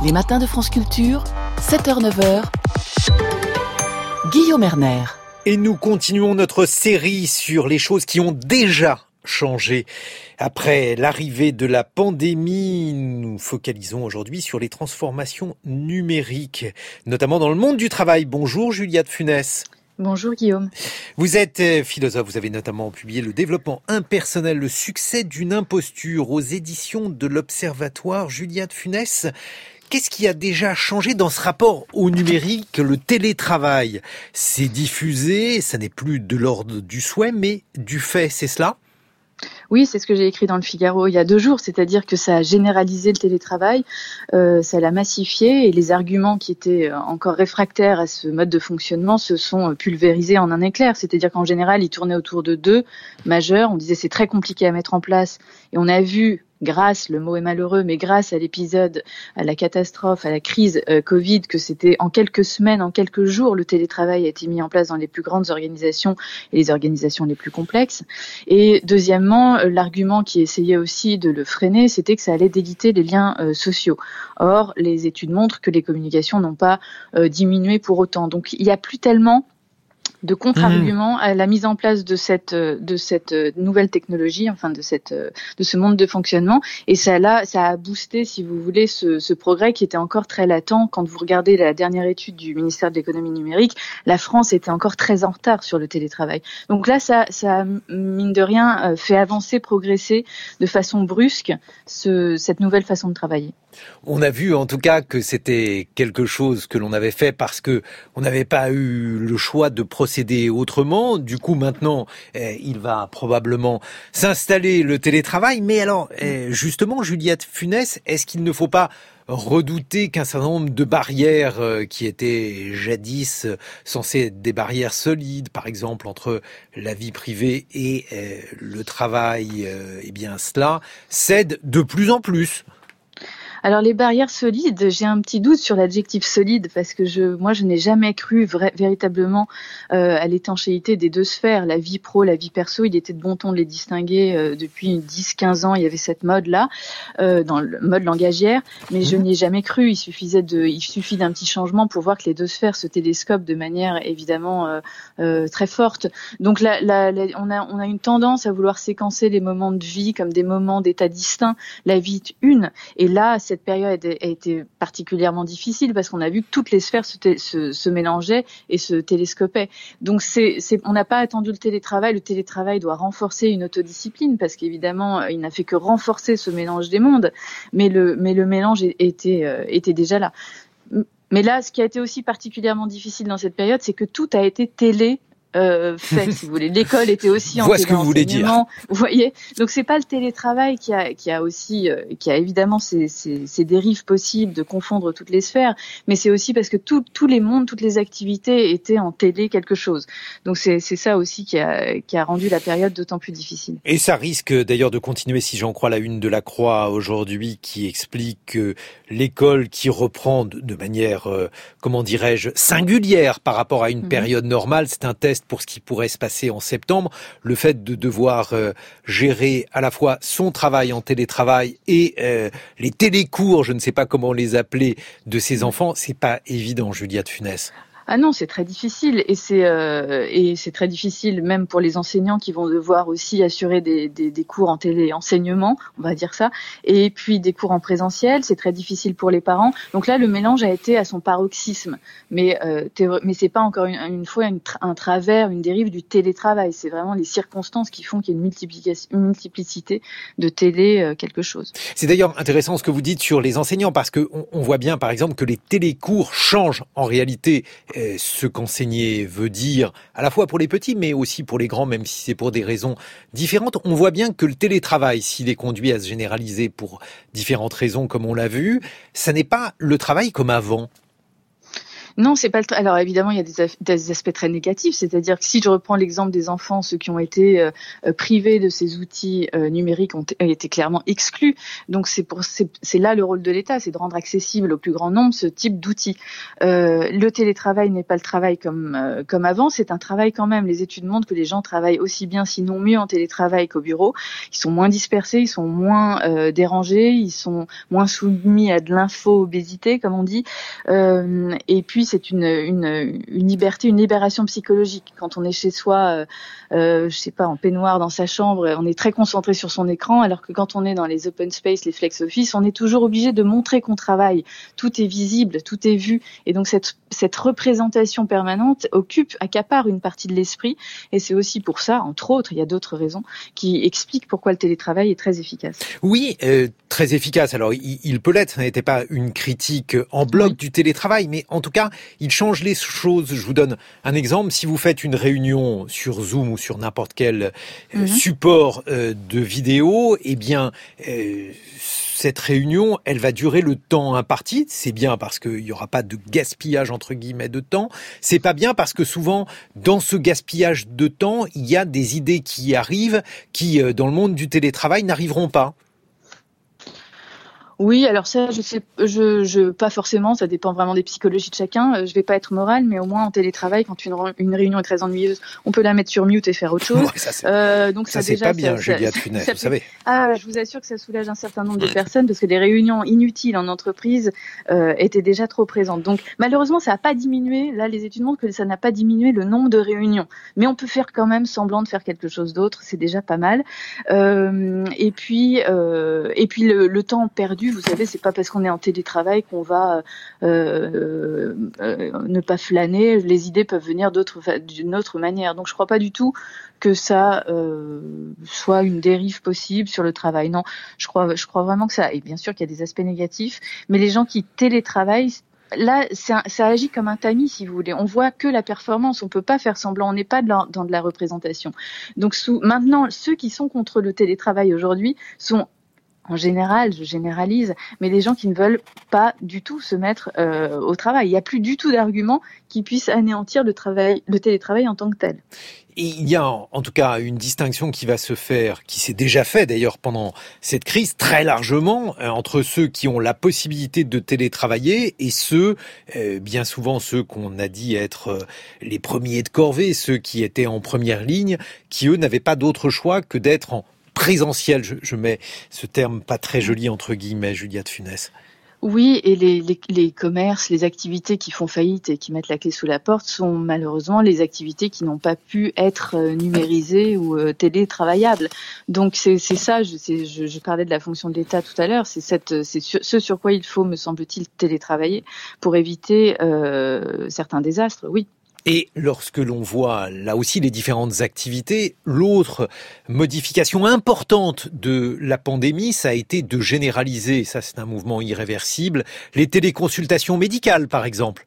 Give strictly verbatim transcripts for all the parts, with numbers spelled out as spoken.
Les matins de France Culture, sept heures neuf heures, Guillaume Erner. Et nous continuons notre série sur les choses qui ont déjà changé. Après l'arrivée de la pandémie, nous focalisons aujourd'hui sur les transformations numériques, notamment dans le monde du travail. Bonjour Julia de Funès. Bonjour Guillaume. Vous êtes philosophe, vous avez notamment publié Le développement impersonnel, le succès d'une imposture aux éditions de l'Observatoire. Julia de Funès, qu'est-ce qui a déjà changé dans ce rapport au numérique? Le télétravail s'est diffusé, ça n'est plus de l'ordre du souhait, mais du fait, c'est cela? Oui, c'est ce que j'ai écrit dans le Figaro il y a deux jours, c'est-à-dire que ça a généralisé le télétravail, euh, ça l'a massifié et les arguments qui étaient encore réfractaires à ce mode de fonctionnement se sont pulvérisés en un éclair. C'est-à-dire qu'en général, ils tournaient autour de deux majeurs. On disait c'est très compliqué à mettre en place et on a vu, grâce, le mot est malheureux, mais grâce à l'épisode, à la catastrophe, à la crise euh, Covid, que c'était en quelques semaines, en quelques jours, le télétravail a été mis en place dans les plus grandes organisations et les organisations les plus complexes. Et deuxièmement, euh, l'argument qui essayait aussi de le freiner, c'était que ça allait déliter les liens euh, sociaux. Or, les études montrent que les communications n'ont pas euh, diminué pour autant. Donc, il n'y a plus tellement de contre-arguments à la mise en place de cette de cette nouvelle technologie, enfin de cette de ce monde de fonctionnement, et ça là ça a boosté, si vous voulez, ce, ce progrès qui était encore très latent. Quand vous regardez la dernière étude du ministère de l'économie numérique, la France était encore très en retard sur le télétravail. Donc là, ça ça mine de rien fait avancer, progresser de façon brusque ce cette nouvelle façon de travailler. On a vu en tout cas que c'était quelque chose que l'on avait fait parce que on n'avait pas eu le choix de procéder autrement. Du coup, maintenant, eh, il va probablement s'installer le télétravail. Mais alors, eh, justement, Juliette Funès, est-ce qu'il ne faut pas redouter qu'un certain nombre de barrières euh, qui étaient jadis euh, censées être des barrières solides, par exemple entre la vie privée et euh, le travail, euh, eh bien cela cède de plus en plus? Alors les barrières solides, j'ai un petit doute sur l'adjectif solide parce que je, moi je n'ai jamais cru vrai, véritablement euh, à l'étanchéité des deux sphères, la vie pro, la vie perso. Il était de bon ton de les distinguer euh, depuis dix quinze ans. Il y avait cette mode-là, euh, dans le mode langagière, mais je n'y ai jamais cru. Il suffisait de, il suffit d'un petit changement pour voir que les deux sphères se télescopent de manière évidemment euh, euh, très forte. Donc la, la, la, on a, on a une tendance à vouloir séquencer les moments de vie comme des moments d'état distincts. La vie est une, et là c'est cette période a été particulièrement difficile parce qu'on a vu que toutes les sphères se, té- se, se mélangeaient et se télescopaient. Donc, c'est, c'est, on n'a pas attendu le télétravail. Le télétravail doit renforcer une autodiscipline parce qu'évidemment, il n'a fait que renforcer ce mélange des mondes. Mais le, mais le mélange était, euh, était déjà là. Mais là, ce qui a été aussi particulièrement difficile dans cette période, c'est que tout a été télé. Euh, fait, si vous voulez. L'école était aussi en Voilà ce que vous voulez dire. Vous voyez. Donc c'est pas le télétravail qui a, qui a aussi, euh, qui a évidemment ces, ces, ces dérives possibles de confondre toutes les sphères, mais c'est aussi parce que tout, tous les mondes, toutes les activités étaient en télé quelque chose. Donc c'est, c'est ça aussi qui a, qui a rendu la période d'autant plus difficile. Et ça risque d'ailleurs de continuer, si j'en crois la une de la Croix aujourd'hui, qui explique que l'école qui reprend de, de manière, euh, comment dirais-je, singulière par rapport à une mmh. période normale, c'est un test pour ce qui pourrait se passer en septembre, le fait de devoir euh, gérer à la fois son travail en télétravail et euh, les télécours, je ne sais pas comment les appeler, de ses enfants, c'est pas évident, Julia de Funès. Ah non, c'est très difficile et c'est euh, et c'est très difficile même pour les enseignants qui vont devoir aussi assurer des, des, des cours en téléenseignement, on va dire ça, et puis des cours en présentiel. C'est très difficile pour les parents. Donc là, le mélange a été à son paroxysme, mais euh, mais c'est pas encore une, une fois une tra- un travers, une dérive du télétravail. C'est vraiment les circonstances qui font qu'il y a une multiplication, une multiplicité de télé euh, quelque chose. C'est d'ailleurs intéressant ce que vous dites sur les enseignants parce que on, on voit bien, par exemple, que les télécours changent en réalité ce qu'enseigner veut dire, à la fois pour les petits, mais aussi pour les grands, même si c'est pour des raisons différentes. On voit bien que le télétravail, s'il est conduit à se généraliser pour différentes raisons, comme on l'a vu, ça n'est pas le travail comme avant. Non, c'est pas le. Tra- Alors évidemment, il y a des, af- des aspects très négatifs, c'est-à-dire que si je reprends l'exemple des enfants, ceux qui ont été euh, euh, privés de ces outils euh, numériques ont t- été clairement exclus. Donc c'est pour c'est, c'est là le rôle de l'État, c'est de rendre accessible au plus grand nombre ce type d'outils. Euh, le télétravail n'est pas le travail comme euh, comme avant, c'est un travail quand même. Les études montrent que les gens travaillent aussi bien, sinon mieux, en télétravail qu'au bureau. Ils sont moins dispersés, ils sont moins euh, dérangés, ils sont moins soumis à de l'info-obésité, comme on dit. Euh, et puis c'est une, une, une liberté, une libération psychologique. Quand on est chez soi, euh, euh, je sais pas, en peignoir dans sa chambre, on est très concentré sur son écran, alors que quand on est dans les open space, les flex office, on est toujours obligé de montrer qu'on travaille. Tout est visible, tout est vu. Et donc cette, cette représentation permanente occupe, accapare une partie de l'esprit. Et c'est aussi pour ça, entre autres, il y a d'autres raisons qui expliquent pourquoi le télétravail est très efficace. Oui, euh, très efficace. Alors, il, il peut l'être. Ça n'était pas une critique en bloc oui. du télétravail, mais en tout cas, il change les choses. Je vous donne un exemple. Si vous faites une réunion sur Zoom ou sur n'importe quel euh, mm-hmm. support euh, de vidéo, eh bien, euh, cette réunion, elle va durer le temps imparti. C'est bien parce qu'il n'y aura pas de gaspillage, entre guillemets, de temps. C'est pas bien parce que souvent, dans ce gaspillage de temps, il y a des idées qui arrivent qui, dans le monde du télétravail, n'arriveront pas. Oui, alors ça, je sais, je, je, pas forcément, ça dépend vraiment des psychologies de chacun. Je vais pas être morale, mais au moins en télétravail, quand une, une réunion est très ennuyeuse, on peut la mettre sur mute et faire autre chose. Ouais, ça, c'est, euh, donc ça, ça, c'est déjà, pas bien, ça, Juliette ça, Funès, ça, vous savez. Ah, je vous assure que ça soulage un certain nombre de personnes parce que les réunions inutiles en entreprise euh, étaient déjà trop présentes. Donc malheureusement, ça n'a pas diminué. Là, les études montrent que ça n'a pas diminué le nombre de réunions, mais on peut faire quand même semblant de faire quelque chose d'autre. C'est déjà pas mal. Euh, et puis, euh, et puis le, le temps perdu, vous savez, c'est pas parce qu'on est en télétravail qu'on va euh, euh, ne pas flâner. Les idées peuvent venir d'autres, d'une autre manière. Donc je crois pas du tout que ça euh, soit une dérive possible sur le travail. Non, je crois, je crois vraiment que ça. Et bien sûr qu'il y a des aspects négatifs, mais les gens qui télétravaillent, là, un, ça agit comme un tamis, si vous voulez. On voit que la performance, on peut pas faire semblant, on n'est pas de la, dans de la représentation. Donc sous, maintenant, ceux qui sont contre le télétravail aujourd'hui sont en général, je généralise, mais des gens qui ne veulent pas du tout se mettre euh, au travail. Il n'y a plus du tout d'arguments qui puissent anéantir le travail, le télétravail en tant que tel. Et il y a en tout cas une distinction qui va se faire, qui s'est déjà fait d'ailleurs pendant cette crise très largement, entre ceux qui ont la possibilité de télétravailler et ceux, euh, bien souvent ceux qu'on a dit être les premiers de corvée, ceux qui étaient en première ligne, qui eux n'avaient pas d'autre choix que d'être en présentiel. Je, je mets ce terme pas très joli entre guillemets, Juliette Funès. Oui, et les, les, les commerces, les activités qui font faillite et qui mettent la clé sous la porte sont malheureusement les activités qui n'ont pas pu être numérisées ou euh, télétravaillables. Donc c'est, c'est ça, je, c'est, je, je parlais de la fonction de l'État tout à l'heure, c'est, cette, c'est sur, ce sur quoi il faut, me semble-t-il, télétravailler pour éviter euh, certains désastres, oui. Et lorsque l'on voit là aussi les différentes activités, l'autre modification importante de la pandémie, ça a été de généraliser, ça c'est un mouvement irréversible, les téléconsultations médicales par exemple.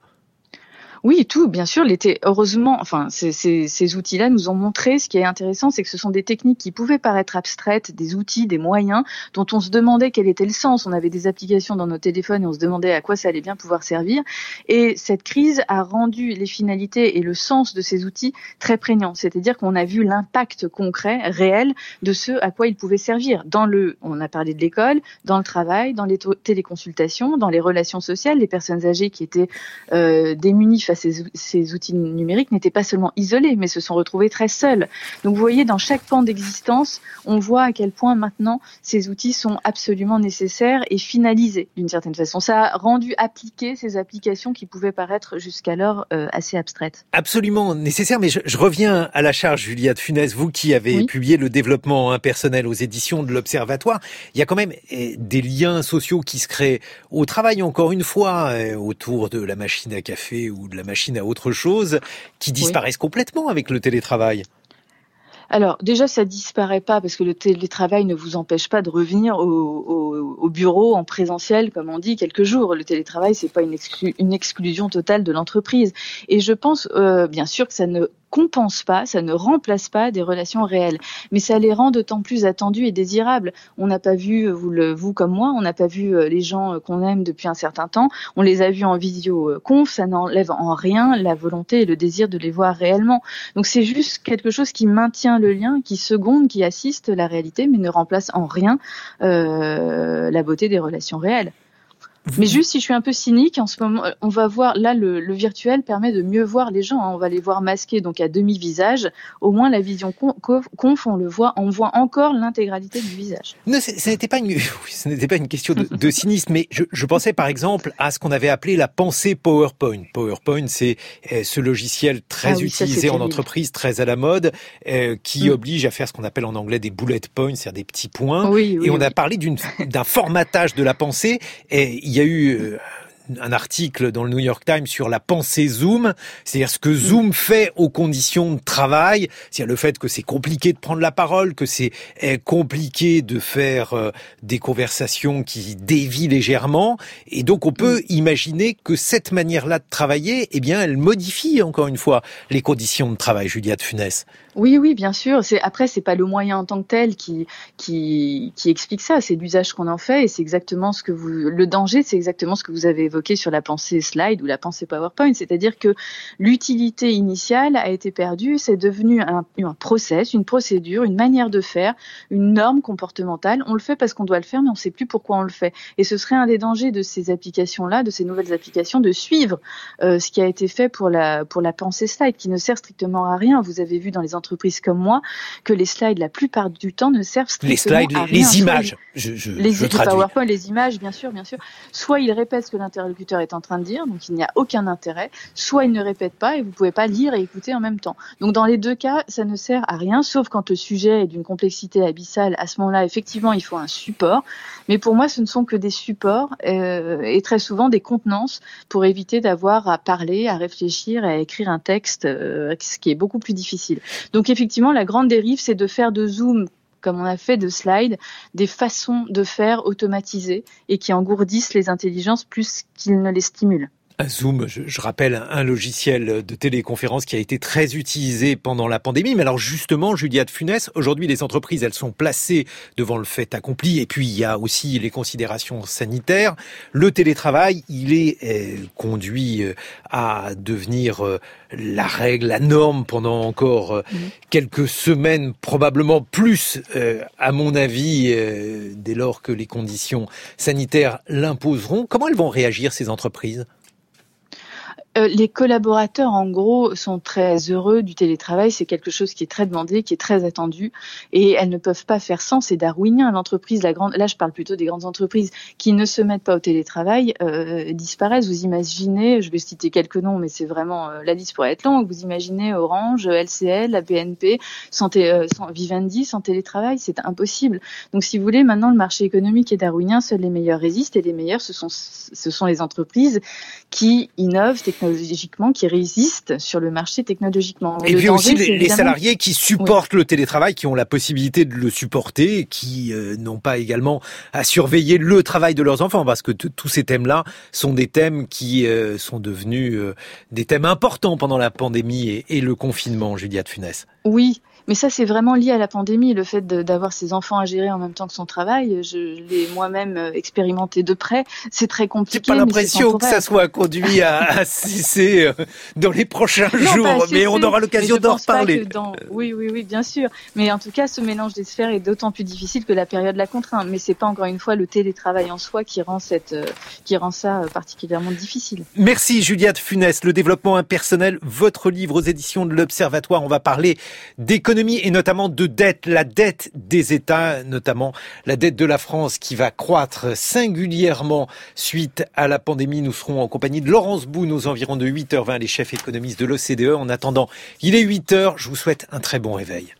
Oui, tout, bien sûr. L'été, heureusement, enfin, ces, ces, ces outils-là nous ont montré, ce qui est intéressant, c'est que ce sont des techniques qui pouvaient paraître abstraites, des outils, des moyens, dont on se demandait quel était le sens. On avait des applications dans nos téléphones et on se demandait à quoi ça allait bien pouvoir servir. Et cette crise a rendu les finalités et le sens de ces outils très prégnants. C'est-à-dire qu'on a vu l'impact concret, réel, de ce à quoi ils pouvaient servir. Dans le, on a parlé de l'école, dans le travail, dans les téléconsultations, dans les relations sociales, les personnes âgées qui étaient euh, démunies face Ces, ces outils numériques n'étaient pas seulement isolés, mais se sont retrouvés très seuls. Donc vous voyez, dans chaque pan d'existence, on voit à quel point maintenant ces outils sont absolument nécessaires et finalisés d'une certaine façon. Ça a rendu appliquer ces applications qui pouvaient paraître jusqu'alors euh, assez abstraites. Absolument nécessaire, mais je, je reviens à la charge, Juliette Funès, vous qui avez oui. publié le développement impersonnel aux éditions de l'Observatoire. Il y a quand même eh, des liens sociaux qui se créent au travail, encore une fois, eh, autour de la machine à café ou de la machine à autre chose, qui disparaissent oui. complètement avec le télétravail. Alors déjà, ça disparaît pas parce que le télétravail ne vous empêche pas de revenir au, au, au bureau en présentiel, comme on dit, quelques jours. Le télétravail, c'est pas une, exclu- une exclusion totale de l'entreprise. Et je pense, euh, bien sûr, que ça ne compense pas, ça ne remplace pas des relations réelles. Mais ça les rend d'autant plus attendues et désirables. On n'a pas vu, vous, le, vous comme moi, on n'a pas vu les gens qu'on aime depuis un certain temps. On les a vus en visio-conf, ça n'enlève en rien la volonté et le désir de les voir réellement. Donc c'est juste quelque chose qui maintient le lien, qui seconde, qui assiste la réalité, mais ne remplace en rien euh, la beauté des relations réelles. Mais juste, si je suis un peu cynique, en ce moment, on va voir, là, le, le virtuel permet de mieux voir les gens, hein. On va les voir masqués, donc à demi-visage. Au moins, la vision conf, on le voit, on voit encore l'intégralité du visage. Non, ce n'était pas une, oui, ce n'était pas une question de, de cynisme, mais je, je pensais par exemple à ce qu'on avait appelé la pensée PowerPoint. PowerPoint, c'est euh, ce logiciel très ah oui, utilisé ça, en entreprise, très à la mode, euh, qui mmh. oblige à faire ce qu'on appelle en anglais des bullet points, c'est-à-dire des petits points. Oui, oui, et on oui. a parlé d'une, d'un formatage de la pensée, et il y a eu un article dans le New York Times sur la pensée Zoom, c'est-à-dire ce que Zoom fait aux conditions de travail, c'est-à-dire le fait que c'est compliqué de prendre la parole, que c'est compliqué de faire des conversations qui dévient légèrement, et donc on peut imaginer que cette manière-là de travailler, eh bien, elle modifie encore une fois les conditions de travail, Julia de Funès. Oui, oui, bien sûr. C'est, après, c'est pas le moyen en tant que tel qui, qui, qui explique ça. C'est l'usage qu'on en fait et c'est exactement ce que vous, le danger, c'est exactement ce que vous avez évoqué sur la pensée slide ou la pensée PowerPoint. C'est-à-dire que l'utilité initiale a été perdue. C'est devenu un, un process, une procédure, une manière de faire, une norme comportementale. On le fait parce qu'on doit le faire, mais on sait plus pourquoi on le fait. Et ce serait un des dangers de ces applications-là, de ces nouvelles applications, de suivre euh, ce qui a été fait pour la, pour la pensée slide, qui ne sert strictement à rien. Vous avez vu dans les entreprises comme moi, que les slides, la plupart du temps, ne servent strictement les slides, à les, rien. les images, je, je, les, je les traduis. PowerPoint, les images, bien sûr, bien sûr. Soit ils répètent ce que l'interlocuteur est en train de dire, donc il n'y a aucun intérêt, soit ils ne répètent pas et vous pouvez pas lire et écouter en même temps. Donc dans les deux cas, ça ne sert à rien, sauf quand le sujet est d'une complexité abyssale. À ce moment-là, effectivement, il faut un support. Mais pour moi, ce ne sont que des supports euh, et très souvent des contenances pour éviter d'avoir à parler, à réfléchir, à écrire un texte, euh, ce qui est beaucoup plus difficile. Donc effectivement, la grande dérive, c'est de faire de Zoom, comme on a fait de Slide, des façons de faire automatisées et qui engourdissent les intelligences plus qu'ils ne les stimulent. Zoom, je, je rappelle, un logiciel de téléconférence qui a été très utilisé pendant la pandémie. Mais alors justement, Julia de Funès, aujourd'hui les entreprises, elles sont placées devant le fait accompli. Et puis il y a aussi les considérations sanitaires. Le télétravail, il est euh, conduit euh, à devenir euh, la règle, la norme pendant encore euh, mmh. quelques semaines, probablement plus, euh, à mon avis, euh, dès lors que les conditions sanitaires l'imposeront. Comment elles vont réagir, ces entreprises ? Euh, les collaborateurs, en gros, sont très heureux du télétravail. C'est quelque chose qui est très demandé, qui est très attendu. Et elles ne peuvent pas faire sans. C'est darwinien. L'entreprise, la grande, là, je parle plutôt des grandes entreprises qui ne se mettent pas au télétravail, euh, disparaissent. Vous imaginez, je vais citer quelques noms, mais c'est vraiment, euh, la liste pourrait être longue. Vous imaginez Orange, L C L, la B N P, sans, euh, sans Vivendi, sans télétravail. C'est impossible. Donc, si vous voulez, maintenant, le marché économique est darwinien. Seuls les meilleurs résistent. Et les meilleurs, ce sont, ce sont les entreprises qui innovent technologiquement, qui résistent sur le marché technologiquement. Et le puis danger, aussi les, évidemment... les salariés qui supportent oui. le télétravail, qui ont la possibilité de le supporter, qui euh, n'ont pas également à surveiller le travail de leurs enfants, parce que t- tous ces thèmes-là sont des thèmes qui euh, sont devenus euh, des thèmes importants pendant la pandémie et, et le confinement, Julia de Funès. Oui. Mais ça, c'est vraiment lié à la pandémie, le fait de, d'avoir ses enfants à gérer en même temps que son travail. Je l'ai moi-même expérimenté de près. C'est très compliqué. J'ai pas l'impression que ça soit conduit à, à cesser dans les prochains non, jours, cesser, mais on aura l'occasion d'en reparler. Dans... Oui, oui, oui, bien sûr. Mais en tout cas, ce mélange des sphères est d'autant plus difficile que la période la contraint. Mais c'est pas encore une fois le télétravail en soi qui rend cette, qui rend ça particulièrement difficile. Merci Julia de Funès. Le développement impersonnel, votre livre aux éditions de l'Observatoire. On va parler d'économie et notamment de dette, la dette des États, notamment la dette de la France qui va croître singulièrement suite à la pandémie. Nous serons en compagnie de Laurence Boone aux environs de huit heures vingt, les chefs économistes de l'O C D E. En attendant, il est huit heures, je vous souhaite un très bon réveil.